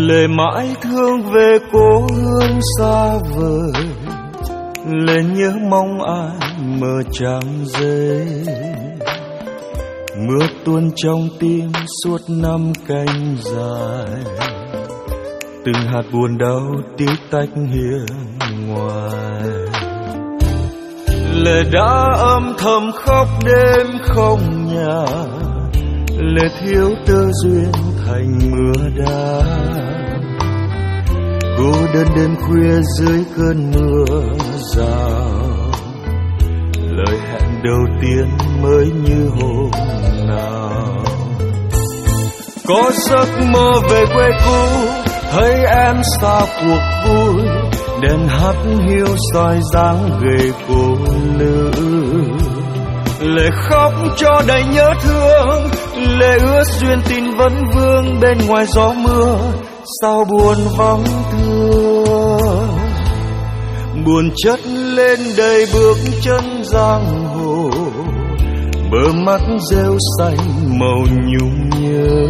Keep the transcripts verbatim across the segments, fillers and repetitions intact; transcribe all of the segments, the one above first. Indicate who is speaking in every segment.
Speaker 1: lệ mãi thương về cố hương xa vời, lệ nhớ mong ai mơ trăng rơi. Mưa tuôn trong tim suốt năm canh dài, từng hạt buồn đau tí tách hiên ngoài. Lệ đã âm thầm khóc đêm không nhà, lệ thiếu tơ duyên thành mưa đá. Cô đơn đêm khuya dưới cơn mưa rào, lời hẹn đầu tiên mới như hôm nào. Có giấc mơ về quê cũ, thấy em xa cuộc vui, đèn hắt hiu soi dáng gầy cô nữ. Lệ khóc cho đầy nhớ thương, lệ ước duyên tình vẫn vương bên ngoài gió mưa. Sao buồn vắng thương, buồn chất lên đầy bước chân giang hồ, bờ mắt rêu xanh màu nhung nhớ.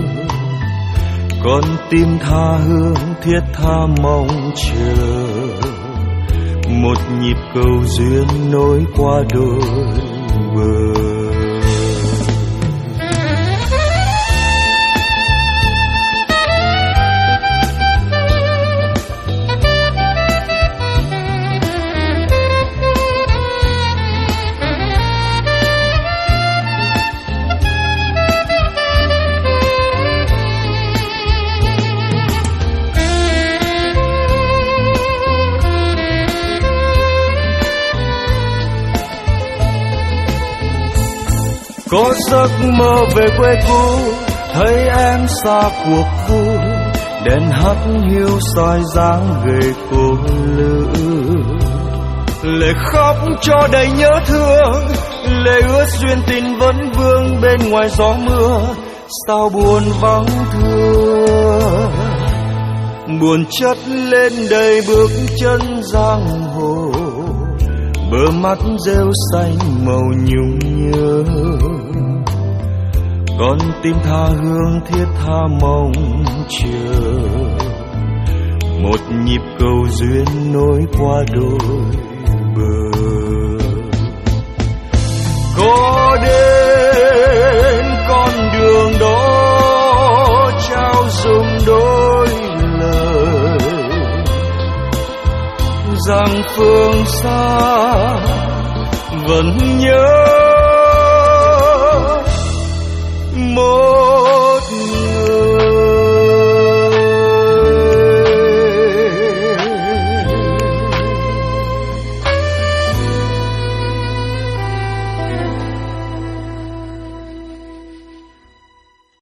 Speaker 1: Con tim tha hương thiết tha mong chờ, một nhịp cầu duyên nối qua đôi bờ. Có giấc mơ về quê cũ, thấy em xa cuộc vui, đèn hắt hiu soi dáng gầy cô nữ. Lệ khóc cho đầy nhớ thương, lệ ước duyên tình vẫn vương bên ngoài gió mưa. Sao buồn vắng thương, buồn chất lên đầy bước chân giang hồ, bờ mắt rêu xanh màu nhung nhớ. Con tim tha hương thiết tha mong chờ, một nhịp cầu duyên nối qua đôi bờ. Có đến con đường đó trao dùng đôi lời, rằng phương xa vẫn nhớ